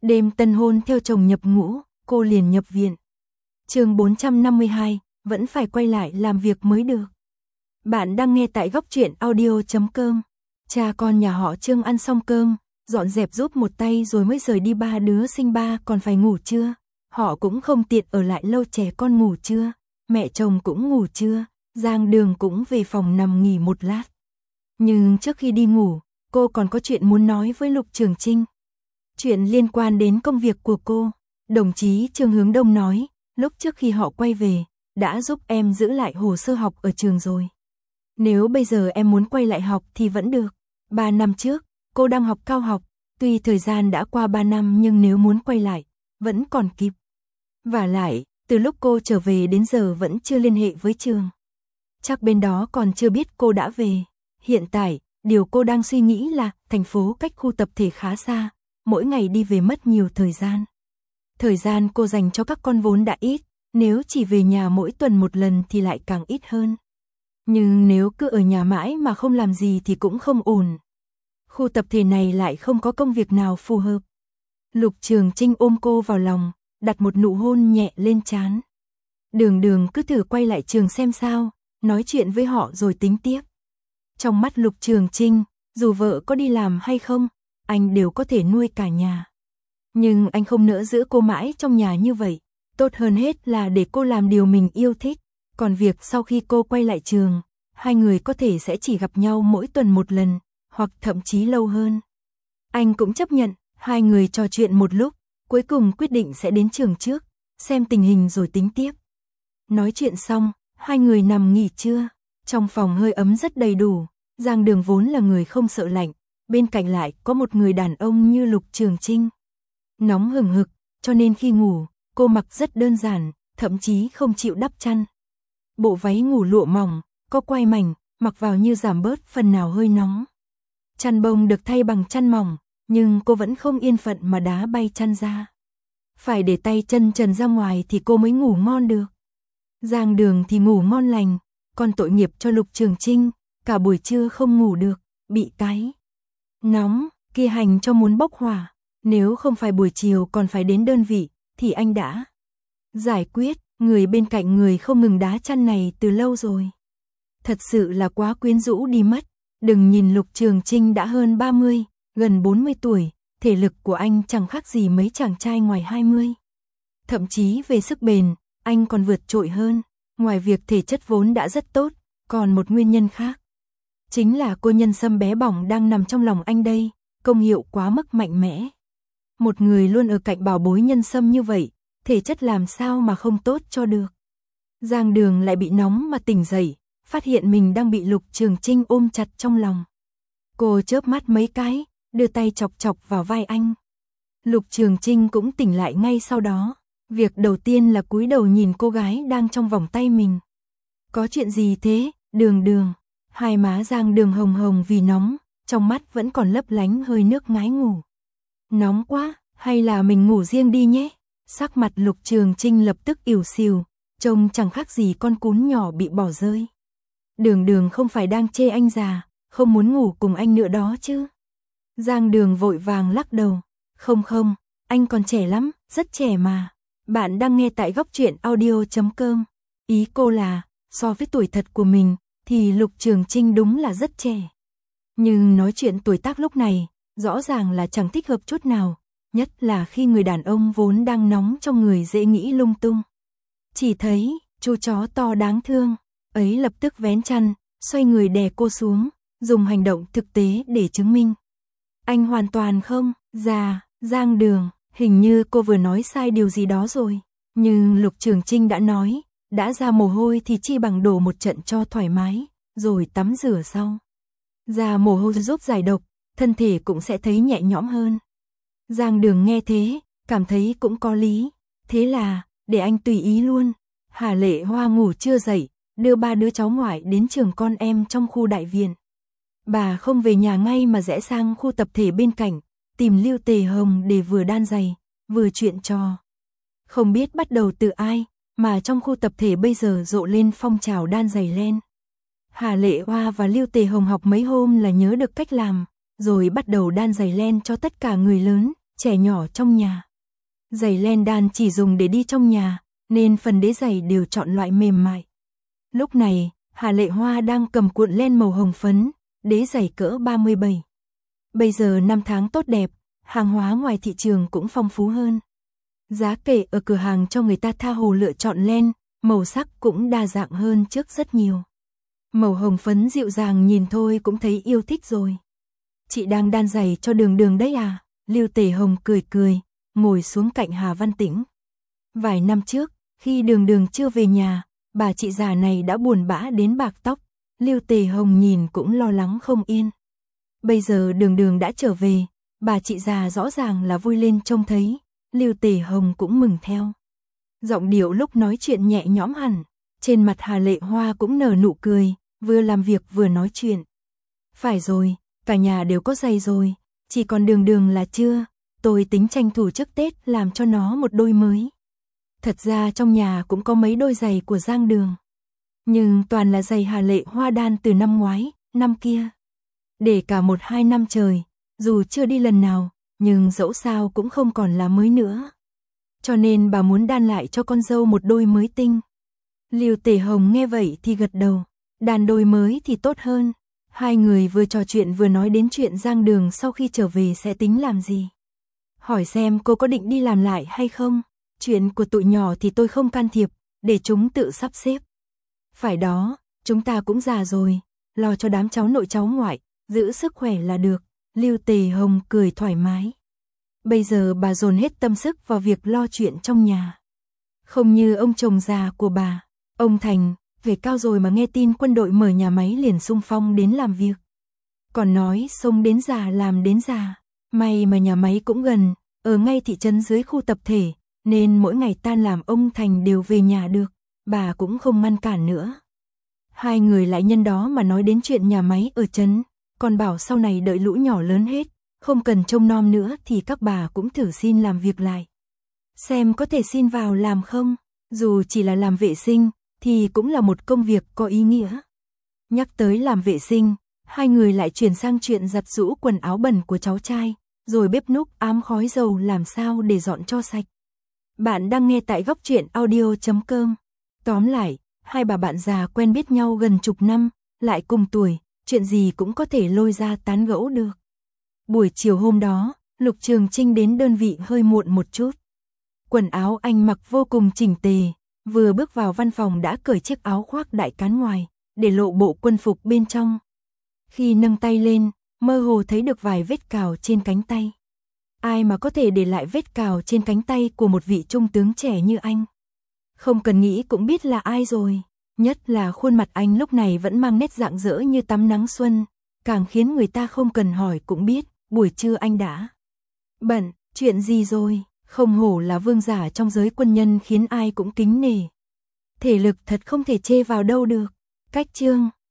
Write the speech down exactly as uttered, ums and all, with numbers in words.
Đêm tân hôn theo chồng nhập ngũ, cô liền nhập viện. Chương bốn trăm năm mươi hai, vẫn phải quay lại làm việc mới được. Bạn đang nghe tại góc truyện audio chấm com. Cha con nhà họ Trương ăn xong cơm, dọn dẹp giúp một tay rồi mới rời đi. Ba đứa sinh ba còn phải ngủ trưa. Họ cũng không tiện ở lại lâu, trẻ con ngủ trưa, mẹ chồng cũng ngủ trưa, Giang Đường cũng về phòng nằm nghỉ một lát. Nhưng trước khi đi ngủ, cô còn có chuyện muốn nói với Lục Trường Trinh. Chuyện liên quan đến công việc của cô. Đồng chí Trương Hướng Đông nói, lúc trước khi họ quay về, đã giúp em giữ lại hồ sơ học ở trường rồi. Nếu bây giờ em muốn quay lại học thì vẫn được. Ba năm trước, cô đang học cao học, tuy thời gian đã qua ba năm nhưng nếu muốn quay lại, vẫn còn kịp. Vả lại, từ lúc cô trở về đến giờ vẫn chưa liên hệ với trường. Chắc bên đó còn chưa biết cô đã về. Hiện tại, điều cô đang suy nghĩ là thành phố cách khu tập thể khá xa, mỗi ngày đi về mất nhiều thời gian. Thời gian cô dành cho các con vốn đã ít, nếu chỉ về nhà mỗi tuần một lần thì lại càng ít hơn. Nhưng nếu cứ ở nhà mãi mà không làm gì thì cũng không ổn. Khu tập thể này lại không có công việc nào phù hợp. Lục Trường Trinh ôm cô vào lòng, đặt một nụ hôn nhẹ lên trán. Đường Đường cứ thử quay lại trường xem sao, nói chuyện với họ rồi tính tiếp. Trong mắt Lục Trường Trinh, dù vợ có đi làm hay không, anh đều có thể nuôi cả nhà. Nhưng anh không nỡ giữ cô mãi trong nhà như vậy, tốt hơn hết là để cô làm điều mình yêu thích. Còn việc sau khi cô quay lại trường, hai người có thể sẽ chỉ gặp nhau mỗi tuần một lần, hoặc thậm chí lâu hơn. Anh cũng chấp nhận, hai người trò chuyện một lúc, cuối cùng quyết định sẽ đến trường trước, xem tình hình rồi tính tiếp. Nói chuyện xong, hai người nằm nghỉ trưa, trong phòng hơi ấm rất đầy đủ. Giang Đường vốn là người không sợ lạnh, bên cạnh lại có một người đàn ông như Lục Trường Trinh. Nóng hừng hực, cho nên khi ngủ, cô mặc rất đơn giản, thậm chí không chịu đắp chăn. Bộ váy ngủ lụa mỏng, có quai mảnh, mặc vào như giảm bớt phần nào hơi nóng. Chăn bông được thay bằng chăn mỏng, nhưng cô vẫn không yên phận mà đá bay chăn ra. Phải để tay chân trần ra ngoài thì cô mới ngủ ngon được. Giang Đường thì ngủ ngon lành, còn tội nghiệp cho Lục Trường Trinh, cả buổi trưa không ngủ được, bị cái nóng kia hành cho muốn bốc hỏa. Nếu không phải buổi chiều còn phải đến đơn vị, thì anh đã giải quyết. Người bên cạnh người không ngừng đá chăn này từ lâu rồi. Thật sự là quá quyến rũ đi mất. Đừng nhìn Lục Trường Trinh đã hơn ba mươi, gần bốn mươi tuổi, thể lực của anh chẳng khác gì mấy chàng trai ngoài hai mươi. Thậm chí về sức bền, anh còn vượt trội hơn. Ngoài việc thể chất vốn đã rất tốt, còn một nguyên nhân khác. Chính là cô nhân sâm bé bỏng đang nằm trong lòng anh đây, công hiệu quá mức mạnh mẽ. Một người luôn ở cạnh bảo bối nhân sâm như vậy, thể chất làm sao mà không tốt cho được. Giang Đường lại bị nóng mà tỉnh dậy, phát hiện mình đang bị Lục Trường Trinh ôm chặt trong lòng. Cô chớp mắt mấy cái, đưa tay chọc chọc vào vai anh. Lục Trường Trinh cũng tỉnh lại ngay sau đó. Việc đầu tiên là cúi đầu nhìn cô gái đang trong vòng tay mình. Có chuyện gì thế, Đường Đường? Hai má Giang Đường hồng hồng vì nóng, trong mắt vẫn còn lấp lánh hơi nước ngái ngủ. Nóng quá, hay là mình ngủ riêng đi nhé? Sắc mặt Lục Trường Trinh lập tức ỉu xìu, trông chẳng khác gì con cún nhỏ bị bỏ rơi. Đường Đường không phải đang chê anh già, không muốn ngủ cùng anh nữa đó chứ? Giang Đường vội vàng lắc đầu. Không không, anh còn trẻ lắm, rất trẻ mà. Bạn đang nghe tại góc truyện audio chấm com. Ý cô là, so với tuổi thật của mình, thì Lục Trường Trinh đúng là rất trẻ. Nhưng nói chuyện tuổi tác lúc này, rõ ràng là chẳng thích hợp chút nào. Nhất là khi người đàn ông vốn đang nóng trong người dễ nghĩ lung tung. Chỉ thấy, chú chó to đáng thương, ấy lập tức vén chăn, xoay người đè cô xuống, dùng hành động thực tế để chứng minh. Anh hoàn toàn không, già, Giang Đường, hình như cô vừa nói sai điều gì đó rồi. Nhưng Lục Trường Trinh đã nói, đã ra mồ hôi thì chi bằng đổ một trận cho thoải mái, rồi tắm rửa sau. Ra mồ hôi giúp giải độc, thân thể cũng sẽ thấy nhẹ nhõm hơn. Giang Đường nghe thế, cảm thấy cũng có lý. Thế là, để anh tùy ý luôn. Hà Lệ Hoa ngủ chưa dậy, đưa ba đứa cháu ngoại đến trường con em trong khu đại viện. Bà không về nhà ngay mà rẽ sang khu tập thể bên cạnh, tìm Lưu Tề Hồng để vừa đan giày, vừa chuyện trò. Không biết bắt đầu từ ai, mà trong khu tập thể bây giờ rộ lên phong trào đan giày len. Hà Lệ Hoa và Lưu Tề Hồng học mấy hôm là nhớ được cách làm, rồi bắt đầu đan giày len cho tất cả người lớn, trẻ nhỏ trong nhà. Giày len đan chỉ dùng để đi trong nhà, nên phần đế giày đều chọn loại mềm mại. Lúc này, Hà Lệ Hoa đang cầm cuộn len màu hồng phấn, đế giày cỡ ba mươi bảy. Bây giờ năm tháng tốt đẹp, hàng hóa ngoài thị trường cũng phong phú hơn. Giá kệ ở cửa hàng cho người ta tha hồ lựa chọn len, màu sắc cũng đa dạng hơn trước rất nhiều. Màu hồng phấn dịu dàng nhìn thôi cũng thấy yêu thích rồi. Chị đang đan giày cho Đường Đường đấy à? Lưu Tề Hồng cười cười, ngồi xuống cạnh Hà Văn Tĩnh. Vài năm trước, khi Đường Đường chưa về nhà, bà chị già này đã buồn bã đến bạc tóc. Lưu Tề Hồng nhìn cũng lo lắng không yên. Bây giờ Đường Đường đã trở về, bà chị già rõ ràng là vui lên trông thấy. Lưu Tề Hồng cũng mừng theo. Giọng điệu lúc nói chuyện nhẹ nhõm hẳn, trên mặt Hà Lệ Hoa cũng nở nụ cười, vừa làm việc vừa nói chuyện. Phải rồi, cả nhà đều có giày rồi, chỉ còn Đường Đường là chưa, tôi tính tranh thủ trước Tết làm cho nó một đôi mới. Thật ra trong nhà cũng có mấy đôi giày của Giang Đường, nhưng toàn là giày Hà Lệ Hoa đan từ năm ngoái, năm kia. Để cả một hai năm trời, dù chưa đi lần nào, nhưng dẫu sao cũng không còn là mới nữa. Cho nên bà muốn đan lại cho con dâu một đôi mới tinh. Lưu Tề Hồng nghe vậy thì gật đầu, đan đôi mới thì tốt hơn. Hai người vừa trò chuyện vừa nói đến chuyện Giang Đường sau khi trở về sẽ tính làm gì. Hỏi xem cô có định đi làm lại hay không. Chuyện của tụi nhỏ thì tôi không can thiệp, để chúng tự sắp xếp. Phải đó, chúng ta cũng già rồi, lo cho đám cháu nội cháu ngoại, giữ sức khỏe là được. Lưu Tề Hồng cười thoải mái. Bây giờ bà dồn hết tâm sức vào việc lo chuyện trong nhà. Không như ông chồng già của bà, ông Thành, về cao rồi mà nghe tin quân đội mở nhà máy liền xung phong đến làm việc. Còn nói sống đến già làm đến già, may mà nhà máy cũng gần, ở ngay thị trấn dưới khu tập thể, nên mỗi ngày tan làm ông Thành đều về nhà được, bà cũng không ngăn cản nữa. Hai người lại nhân đó mà nói đến chuyện nhà máy ở trấn, còn bảo sau này đợi lũ nhỏ lớn hết, không cần trông nom nữa thì các bà cũng thử xin làm việc lại. Xem có thể xin vào làm không, dù chỉ là làm vệ sinh, thì cũng là một công việc có ý nghĩa. Nhắc tới làm vệ sinh, hai người lại chuyển sang chuyện giặt giũ quần áo bẩn của cháu trai, rồi bếp núc ám khói dầu làm sao để dọn cho sạch. Bạn đang nghe tại góc truyện audio chấm com. Tóm lại, hai bà bạn già quen biết nhau gần chục năm, lại cùng tuổi, chuyện gì cũng có thể lôi ra tán gẫu được. Buổi chiều hôm đó, Lục Trường Trinh đến đơn vị hơi muộn một chút. Quần áo anh mặc vô cùng chỉnh tề, vừa bước vào văn phòng đã cởi chiếc áo khoác đại cán ngoài, để lộ bộ quân phục bên trong. Khi nâng tay lên, mơ hồ thấy được vài vết cào trên cánh tay. Ai mà có thể để lại vết cào trên cánh tay của một vị trung tướng trẻ như anh? Không cần nghĩ cũng biết là ai rồi. Nhất là khuôn mặt anh lúc này vẫn mang nét rạng rỡ như tắm nắng xuân, càng khiến người ta không cần hỏi cũng biết, buổi trưa anh đã bận, chuyện gì rồi? Không hổ là vương giả trong giới quân nhân khiến ai cũng kính nể. Thể lực thật không thể chê vào đâu được. Cách chương